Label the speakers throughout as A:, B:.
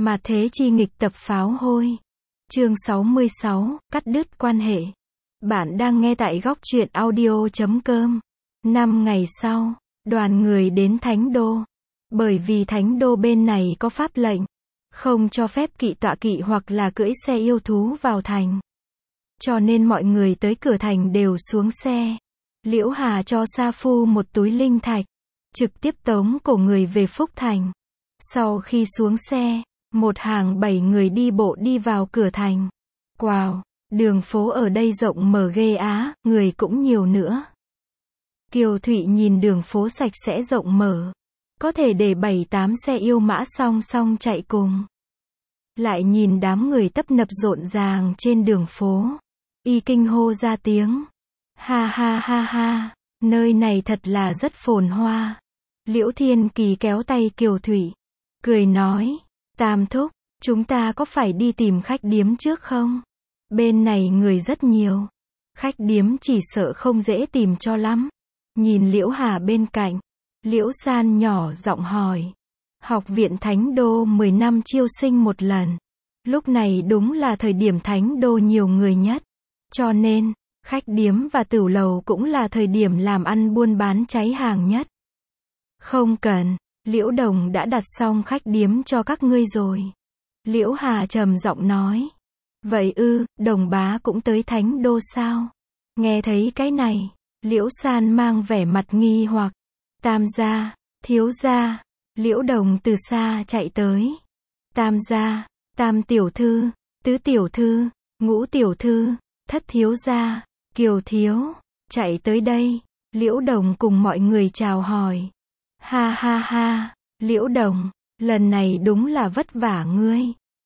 A: Mà thế chi nghịch tập pháo hôi. Chương 66, cắt đứt quan hệ. Bạn đang nghe tại góc truyện audio.com. 5 ngày sau, đoàn người đến Thánh Đô. Bởi vì Thánh Đô bên này có pháp lệnh, không cho phép kỵ tọa kỵ hoặc là cưỡi xe yêu thú vào thành. Cho nên mọi người tới cửa thành đều xuống xe. Liễu Hà cho Sa Phu một túi linh thạch, trực tiếp tống cổ người về Phúc Thành. Sau khi xuống xe, một hàng 7 người đi bộ đi vào cửa thành. Wow, đường phố ở đây rộng mở ghê á, người cũng nhiều nữa. Kiều Thụy nhìn đường phố sạch sẽ rộng mở, có thể để 7-8 xe yêu mã song song chạy cùng. Lại nhìn đám người tấp nập rộn ràng trên đường phố, y kinh hô ra tiếng. Ha ha ha ha, nơi này thật là rất phồn hoa. Liễu Thiên Kỳ kéo tay Kiều Thụy, cười nói, Tam thúc, chúng ta có phải đi tìm khách điếm trước không? Bên này người rất nhiều. Khách điếm chỉ sợ không dễ tìm cho lắm. Nhìn Liễu Hà bên cạnh, Liễu San nhỏ giọng hỏi. Học viện Thánh Đô 10 năm chiêu sinh một lần. Lúc này đúng là thời điểm Thánh Đô nhiều người nhất. Cho nên, khách điếm và tửu lầu cũng là thời điểm làm ăn buôn bán cháy hàng nhất. Không cần, Liễu Đồng đã đặt xong khách điếm cho các ngươi rồi. Liễu Hà trầm giọng nói. Vậy Đồng bá cũng tới Thánh Đô sao? Nghe thấy cái này, Liễu San mang vẻ mặt nghi hoặc. Tam gia, thiếu gia. Liễu Đồng từ xa chạy tới. Tam gia, Tam tiểu thư, Tứ tiểu thư, Ngũ tiểu thư, Thất thiếu gia, Kiều thiếu, chạy tới đây. Liễu Đồng cùng mọi người chào hỏi. Ha ha ha, Liễu Đồng, lần này đúng là vất vả ngươi.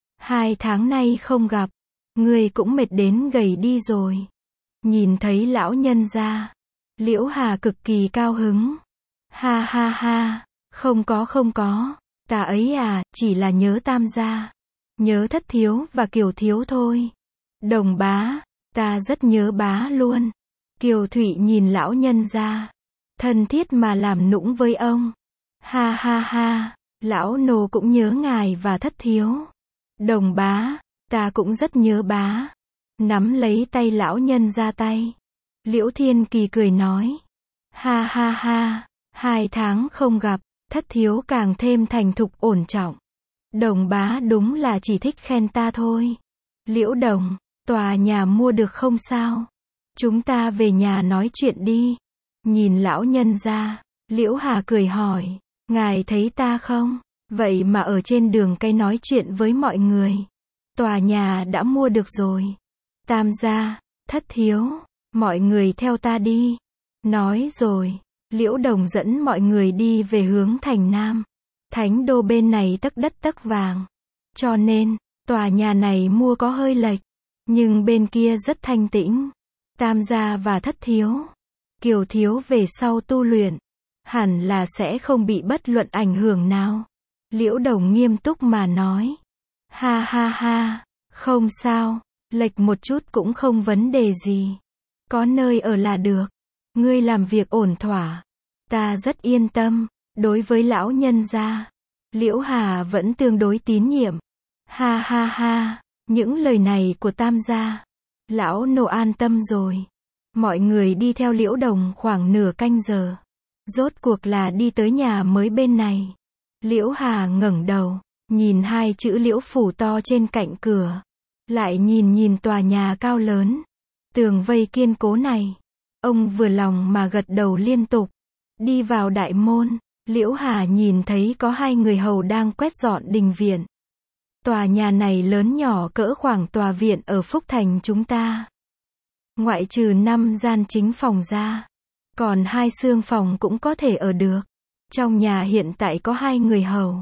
A: 2 tháng nay không gặp, ngươi cũng mệt đến gầy đi rồi. Nhìn thấy lão nhân gia, Liễu Hà cực kỳ cao hứng. Ha ha ha, không có, ta ấy chỉ là nhớ Tam gia, nhớ Thất thiếu và Kiều thiếu thôi. Đồng bá, ta rất nhớ bá luôn. Kiều Thụy nhìn lão nhân gia, thân thiết mà làm nũng với ông. Ha ha ha, lão nô cũng nhớ ngài và Thất thiếu. Đồng bá, ta cũng rất nhớ bá. Nắm lấy tay lão nhân ra tay. Liễu Thiên Kỳ cười nói. Ha ha ha, 2 tháng không gặp, Thất thiếu càng thêm thành thục ổn trọng. Đồng bá đúng là chỉ thích khen ta thôi. Liễu Đồng, tòa nhà mua được không sao? Chúng ta về nhà nói chuyện đi. Nhìn lão nhân ra, Liễu Hà cười hỏi. Ngài thấy ta không? Vậy mà ở trên đường cây nói chuyện với mọi người. Tòa nhà đã mua được rồi. Tam gia, Thất thiếu, mọi người theo ta đi. Nói rồi, Liễu Đồng dẫn mọi người đi về hướng thành Nam. Thánh Đô bên này tấc đất tấc vàng. Cho nên, tòa nhà này mua có hơi lệch. Nhưng bên kia rất thanh tĩnh. Tam gia và Thất thiếu, Kiều thiếu về sau tu luyện, hẳn là sẽ không bị bất luận ảnh hưởng nào. Liễu Đồng nghiêm túc mà nói. Ha ha ha, không sao, lệch một chút cũng không vấn đề gì. Có nơi ở là được. Ngươi làm việc ổn thỏa. Ta rất yên tâm. Đối với lão nhân gia, Liễu Hà vẫn tương đối tín nhiệm. Ha ha ha, những lời này của Tam gia, lão nô an tâm rồi. Mọi người đi theo Liễu Đồng khoảng nửa canh giờ. Rốt cuộc là đi tới nhà mới bên này. Liễu Hà ngẩng đầu, nhìn 2 chữ Liễu phủ to trên cạnh cửa. Lại nhìn tòa nhà cao lớn, tường vây kiên cố này. Ông vừa lòng mà gật đầu liên tục. Đi vào đại môn, Liễu Hà nhìn thấy có 2 người hầu đang quét dọn đình viện. Tòa nhà này lớn nhỏ cỡ khoảng tòa viện ở Phúc Thành chúng ta. Ngoại trừ 5 gian chính phòng ra, còn 2 xương phòng cũng có thể ở được. Trong nhà hiện tại có 2 người hầu,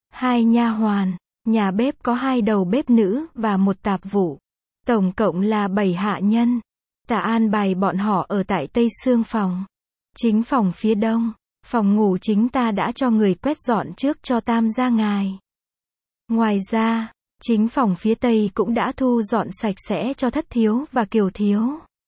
A: 2 nha hoàn, nhà bếp có 2 đầu bếp nữ và 1 tạp vụ. Tổng cộng là 7 hạ nhân. Ta an bài bọn họ ở tại Tây xương phòng. Chính phòng phía đông, phòng ngủ chính ta đã cho người quét dọn trước cho Tam gia ngài. Ngoài ra, chính phòng phía Tây cũng đã thu dọn sạch sẽ cho Thất thiếu và Kiều thiếu.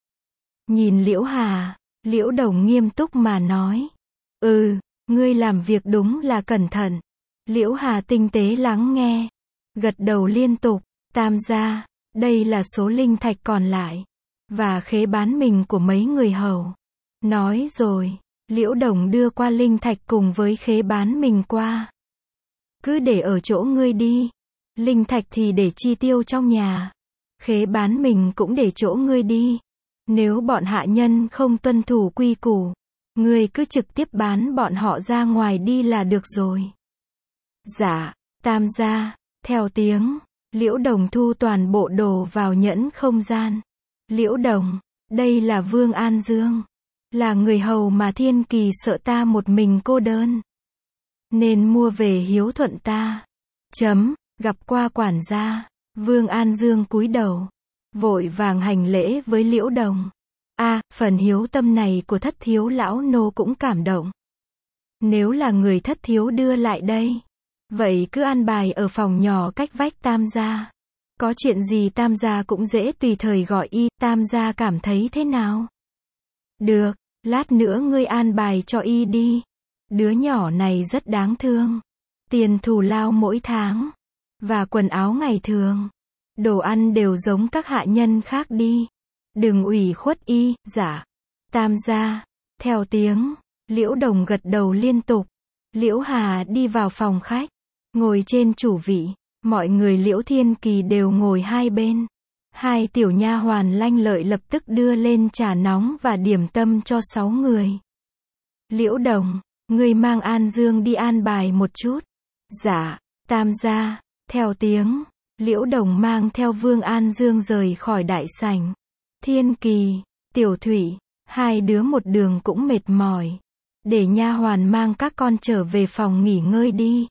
A: Nhìn Liễu Hà, Liễu Đồng nghiêm túc mà nói. Ngươi làm việc đúng là cẩn thận. Liễu Hà tinh tế lắng nghe. gật đầu liên tục. Tam gia, đây là số linh thạch còn lại. Và khế bán mình của mấy người hầu. Nói rồi, Liễu Đồng đưa qua linh thạch cùng với khế bán mình qua. Cứ để ở chỗ ngươi đi. Linh thạch thì để chi tiêu trong nhà. Khế bán mình cũng để chỗ ngươi đi. Nếu bọn hạ nhân không tuân thủ quy củ, ngươi cứ trực tiếp bán bọn họ ra ngoài đi là được rồi. Dạ, tam gia. Theo tiếng, Liễu Đồng thu toàn bộ đồ vào nhẫn không gian. Liễu Đồng, đây là Vương An Dương. Là người hầu mà Thiên Kỳ sợ ta một mình cô đơn. Nên mua về hiếu thuận ta. Gặp qua quản gia. Vương An Dương cúi đầu. Vội vàng hành lễ với Liễu Đồng. Phần hiếu tâm này của thất thiếu lão nô cũng cảm động. Nếu là người thất thiếu đưa lại đây, vậy cứ an bài ở phòng nhỏ cách vách tam gia. Có chuyện gì tam gia cũng dễ tùy thời gọi y, tam gia cảm thấy thế nào? Được, lát nữa ngươi an bài cho y đi. Đứa nhỏ này rất đáng thương. Tiền thù lao mỗi tháng. Và quần áo ngày thường. Đồ ăn đều giống các hạ nhân khác đi. Đừng ủy khuất y, dạ. Tam gia. Theo tiếng, Liễu Đồng gật đầu liên tục. Liễu Hà đi vào phòng khách. Ngồi trên chủ vị. Mọi người Liễu Thiên Kỳ đều ngồi hai bên. Hai tiểu nha hoàn lanh lợi lập tức đưa lên trà nóng và điểm tâm cho 6 người. Liễu Đồng, ngươi mang An Dương đi an bài một chút. Dạ, tam gia. Theo tiếng, Liễu Đồng mang theo Vương An Dương rời khỏi đại sảnh. Thiên Kỳ, Tiểu Thủy, hai đứa một đường cũng mệt mỏi. Để nha hoàn mang các con trở về phòng nghỉ ngơi đi.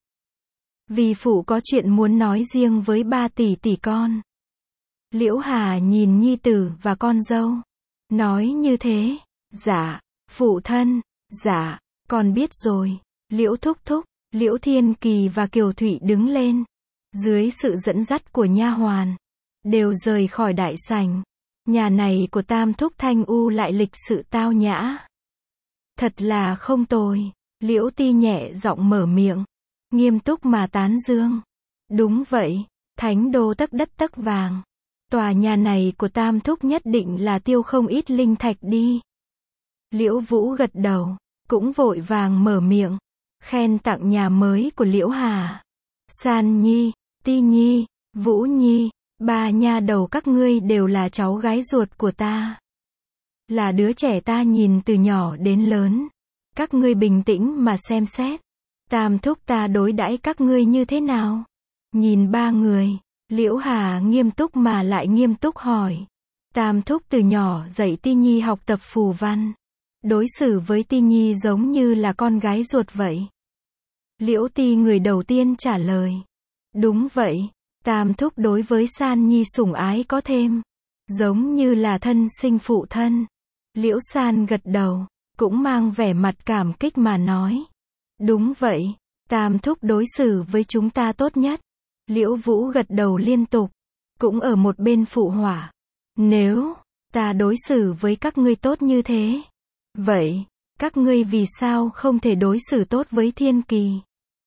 A: Vì phụ có chuyện muốn nói riêng với 3 tỷ tỷ con. Liễu Hà nhìn nhi tử và con dâu. Nói như thế. Dạ, phụ thân. Dạ, con biết rồi. Liễu Thúc Thúc, Liễu Thiên Kỳ và Kiều Thụy đứng lên. Dưới sự dẫn dắt của nha hoàn. Đều rời khỏi đại sảnh. Nhà này của Tam Thúc Thanh U lại lịch sự tao nhã. Thật là không tồi. Liễu Ti nhẹ giọng mở miệng. Nghiêm túc mà tán dương. Đúng vậy. Thánh đô tấc đất tấc vàng. Tòa nhà này của Tam Thúc nhất định là tiêu không ít linh thạch đi. Liễu Vũ gật đầu. Cũng vội vàng mở miệng. Khen tặng nhà mới của Liễu Hà. San Nhi, Ti Nhi, Vũ Nhi. 3 nha đầu các ngươi đều là cháu gái ruột của ta. Là đứa trẻ ta nhìn từ nhỏ đến lớn. Các ngươi bình tĩnh mà xem xét. Tam Thúc ta đối đãi các ngươi như thế nào? Nhìn 3 người, Liễu Hà nghiêm túc mà lại nghiêm túc hỏi. Tam Thúc từ nhỏ dạy Ti Nhi học tập phù văn. Đối xử với Ti Nhi giống như là con gái ruột vậy. Liễu Ti người đầu tiên trả lời. Đúng vậy, Tam Thúc đối với San Nhi sủng ái có thêm. Giống như là thân sinh phụ thân. Liễu San gật đầu, cũng mang vẻ mặt cảm kích mà nói. Đúng vậy, Tam Thúc đối xử với chúng ta tốt nhất. Liễu Vũ gật đầu liên tục, cũng ở một bên phụ họa. Nếu ta đối xử với các ngươi tốt như thế, vậy các ngươi vì sao không thể đối xử tốt với Thiên Kỳ?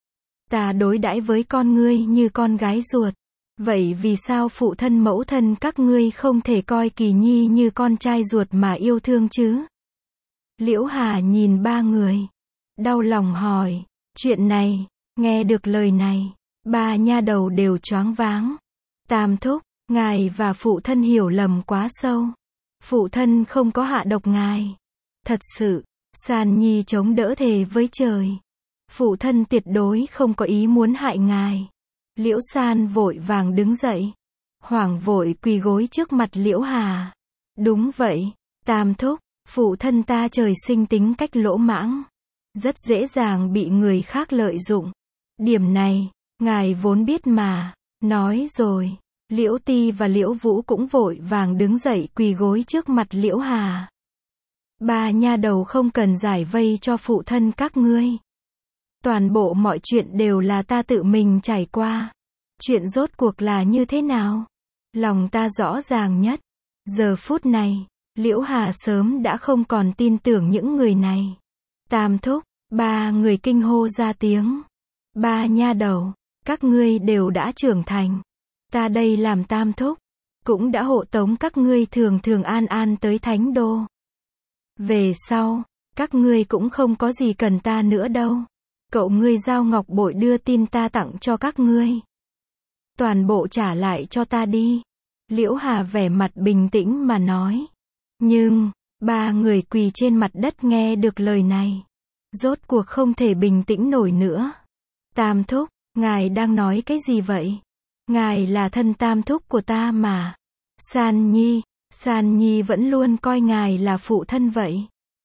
A: Ta đối đãi với con ngươi như con gái ruột. Vậy vì sao phụ thân mẫu thân các ngươi không thể coi Kỳ Nhi như con trai ruột mà yêu thương chứ? Liễu Hà nhìn 3 người. Đau lòng hỏi. Chuyện này, nghe được lời này, 3 nha đầu đều choáng váng. Tam Thúc, ngài và phụ thân hiểu lầm quá sâu. Phụ thân không có hạ độc ngài. Thật sự, San Nhi chống đỡ thề với trời. Phụ thân tuyệt đối không có ý muốn hại ngài. Liễu San vội vàng đứng dậy. Hoảng vội quỳ gối trước mặt Liễu Hà. Đúng vậy, Tam Thúc, phụ thân ta trời sinh tính cách lỗ mãng. Rất dễ dàng bị người khác lợi dụng. Điểm này, ngài vốn biết mà. Nói rồi, Liễu Ti và Liễu Vũ cũng vội vàng đứng dậy quỳ gối trước mặt Liễu Hà. 3 nha đầu không cần giải vây cho phụ thân các ngươi. Toàn bộ mọi chuyện đều là ta tự mình trải qua. Chuyện rốt cuộc là như thế nào? Lòng ta rõ ràng nhất. Giờ phút này, Liễu Hà sớm đã không còn tin tưởng những người này. Tam Thúc, 3 người kinh hô ra tiếng. 3 nha đầu, Các ngươi đều đã trưởng thành. Ta đây làm tam thúc, cũng đã hộ tống các ngươi thường thường an an tới thánh đô. Về sau, các ngươi cũng không có gì cần ta nữa đâu. Cậu ngươi giao ngọc bội đưa tin ta tặng cho các ngươi. Toàn bộ trả lại cho ta đi. Liễu Hà vẻ mặt bình tĩnh mà nói. Nhưng, ba người quỳ trên mặt đất nghe được lời này. Rốt cuộc không thể bình tĩnh nổi nữa. Tam thúc, ngài đang nói cái gì vậy? Ngài là thân tam thúc của ta mà. San Nhi vẫn luôn coi ngài là phụ thân vậy.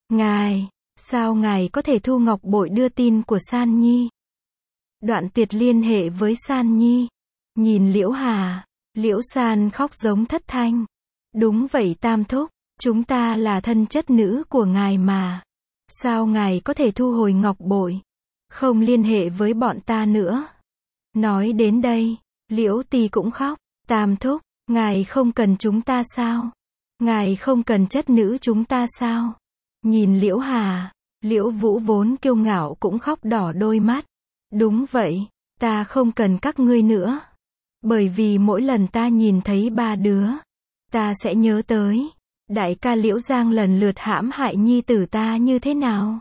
A: Sao ngài có thể thu ngọc bội đưa tin của San Nhi? Đoạn tuyệt liên hệ với San Nhi. Nhìn Liễu Hà, Liễu San khóc giống thất thanh. Đúng vậy tam thúc, chúng ta là thân chất nữ của ngài mà. Sao ngài có thể thu hồi ngọc bội? Không liên hệ với bọn ta nữa. Nói đến đây, Liễu Tì cũng khóc. Tam thúc, ngài không cần chúng ta sao? Ngài không cần chất nữ chúng ta sao? Nhìn Liễu Hà, Liễu Vũ vốn kiêu ngạo cũng khóc đỏ đôi mắt. Đúng vậy, ta không cần các ngươi nữa. Bởi vì mỗi lần ta nhìn thấy ba đứa, ta sẽ nhớ tới đại ca Liễu Giang lần lượt hãm hại nhi tử ta như thế nào.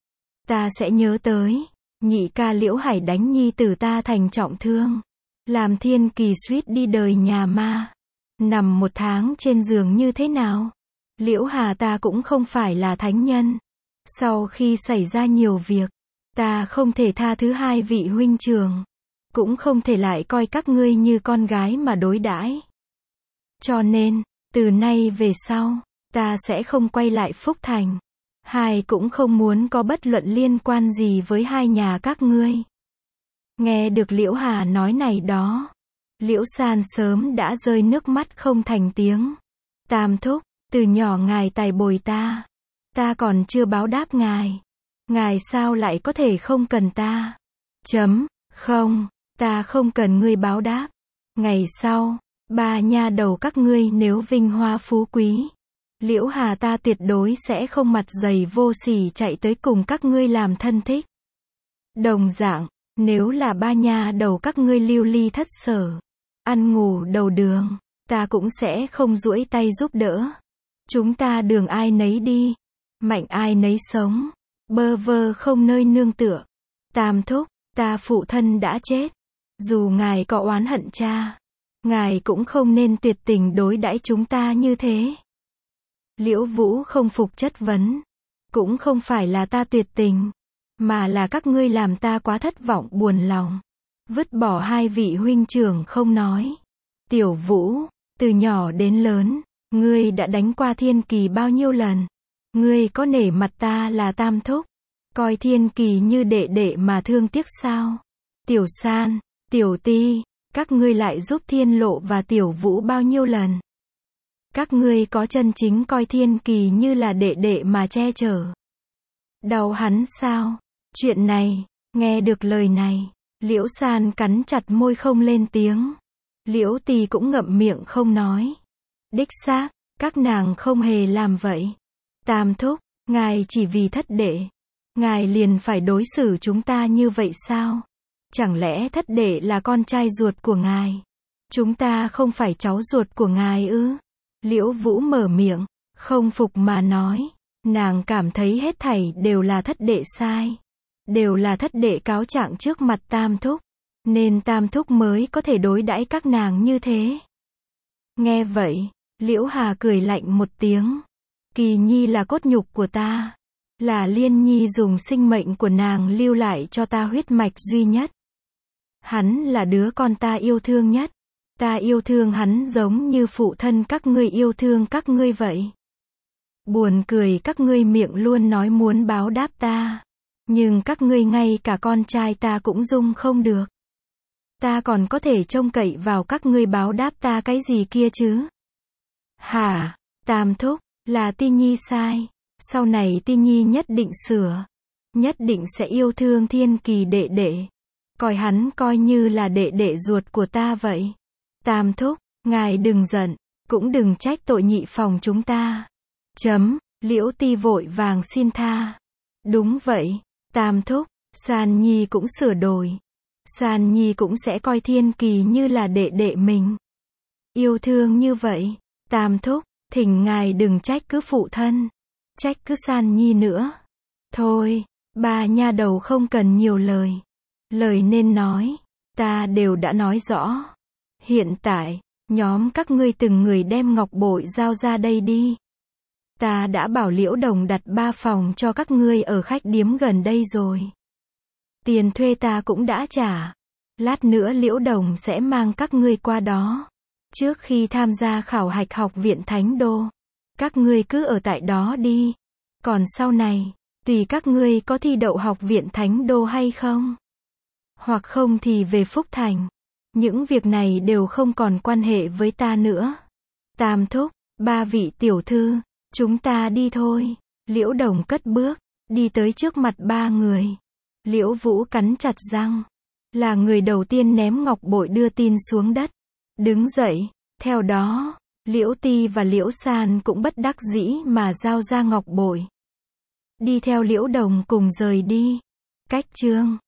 A: Ta sẽ nhớ tới nhị ca Liễu Hải đánh nhi tử ta thành trọng thương, làm Thiên Kỳ suýt đi đời nhà ma, nằm 1 tháng trên giường như thế nào. Liễu Hà ta cũng không phải là thánh nhân. Sau khi xảy ra nhiều việc, ta không thể tha thứ hai vị huynh trưởng, cũng không thể lại coi các ngươi như con gái mà đối đãi. Cho nên, từ nay về sau, ta sẽ không quay lại Phúc Thành. Cũng không muốn có bất luận liên quan gì với hai nhà các ngươi. Nghe được Liễu Hà nói này đó, Liễu San sớm đã rơi nước mắt không thành tiếng. Tam thúc, từ nhỏ ngài tài bồi ta còn chưa báo đáp ngài. Ngài sao lại có thể không cần ta? Không, ta không cần ngươi báo đáp. Ngày sau, ba nha đầu các ngươi nếu vinh hoa phú quý, Liễu Hà ta tuyệt đối sẽ không mặt dày vô sỉ chạy tới cùng các ngươi làm thân thích. Đồng dạng, nếu là ba nha đầu các ngươi lưu ly thất sở, ăn ngủ đầu đường, ta cũng sẽ không duỗi tay giúp đỡ. Chúng ta đường ai nấy đi, mạnh ai nấy sống, bơ vơ không nơi nương tựa. Tam thúc, ta phụ thân đã chết. Dù ngài có oán hận cha, ngài cũng không nên tuyệt tình đối đãi chúng ta như thế. Liễu Vũ không phục chất vấn. Cũng không phải là ta tuyệt tình, mà là các ngươi làm ta quá thất vọng buồn lòng. Vứt bỏ hai vị huynh trưởng không nói. Tiểu Vũ, từ nhỏ đến lớn, ngươi đã đánh qua Thiên Kỳ bao nhiêu lần? Ngươi có nể mặt ta là tam thúc, coi Thiên Kỳ như đệ đệ mà thương tiếc sao? Tiểu San, Tiểu Ti, các ngươi lại giúp Thiên Lộ và Tiểu Vũ bao nhiêu lần? Các ngươi có chân chính coi Thiên Kỳ như là đệ đệ mà che chở đau hắn sao? Chuyện này, nghe được lời này, Liễu San cắn chặt môi không lên tiếng. Liễu Tì cũng ngậm miệng không nói. Đích xác, các nàng không hề làm vậy. Tam thúc, ngài chỉ vì thất đệ, ngài liền phải đối xử chúng ta như vậy sao? Chẳng lẽ thất đệ là con trai ruột của ngài? Chúng ta không phải cháu ruột của ngài ư? Liễu Vũ mở miệng, không phục mà nói. Nàng cảm thấy hết thảy đều là thất đệ sai. Đều là thất đệ cáo trạng trước mặt tam thúc, nên tam thúc mới có thể đối đãi các nàng như thế. Nghe vậy, Liễu Hà cười lạnh một tiếng. Kỳ Nhi là cốt nhục của ta, là Liên Nhi dùng sinh mệnh của nàng lưu lại cho ta huyết mạch duy nhất. Hắn là đứa con ta yêu thương nhất. Ta yêu thương hắn giống như phụ thân các ngươi yêu thương các ngươi vậy. Buồn cười các ngươi miệng luôn nói muốn báo đáp ta, nhưng các ngươi ngay cả con trai ta cũng dung không được. Ta còn có thể trông cậy vào các ngươi báo đáp ta cái gì kia chứ? Hả? Tam thúc, là Ti Nhi sai. Sau này Ti Nhi nhất định sửa. Nhất định sẽ yêu thương Thiên Kỳ đệ đệ. Coi hắn coi như là đệ đệ ruột của ta vậy. Tam thúc, ngài đừng giận, cũng đừng trách tội nhị phòng chúng ta. Liễu Ti vội vàng xin tha. Đúng vậy, tam thúc, San Nhi cũng sửa đổi. San Nhi cũng sẽ coi Thiên Kỳ như là đệ đệ mình. Yêu thương như vậy, Tam thúc, thỉnh ngài đừng trách cứ phụ thân, trách cứ San Nhi nữa. Thôi, ba nha đầu không cần nhiều lời. Lời nên nói, ta đều đã nói rõ. Hiện tại, nhóm các ngươi từng người đem ngọc bội giao ra đây đi. Ta đã bảo Liễu Đồng đặt 3 phòng cho các ngươi ở khách điếm gần đây rồi. Tiền thuê ta cũng đã trả. Lát nữa Liễu Đồng sẽ mang các ngươi qua đó. Trước khi tham gia khảo hạch học viện Thánh Đô, các ngươi cứ ở tại đó đi. Còn sau này, tùy các ngươi có thi đậu học viện Thánh Đô hay không. Hoặc không thì về Phúc Thành. Những việc này đều không còn quan hệ với ta nữa. Tam thúc, 3 vị tiểu thư, chúng ta đi thôi. Liễu Đồng cất bước, đi tới trước mặt 3 người. Liễu Vũ cắn chặt răng, là người đầu tiên ném ngọc bội đưa tin xuống đất. Đứng dậy, theo đó, Liễu Ti và Liễu San cũng bất đắc dĩ mà giao ra ngọc bội. Đi theo Liễu Đồng cùng rời đi. Cách chương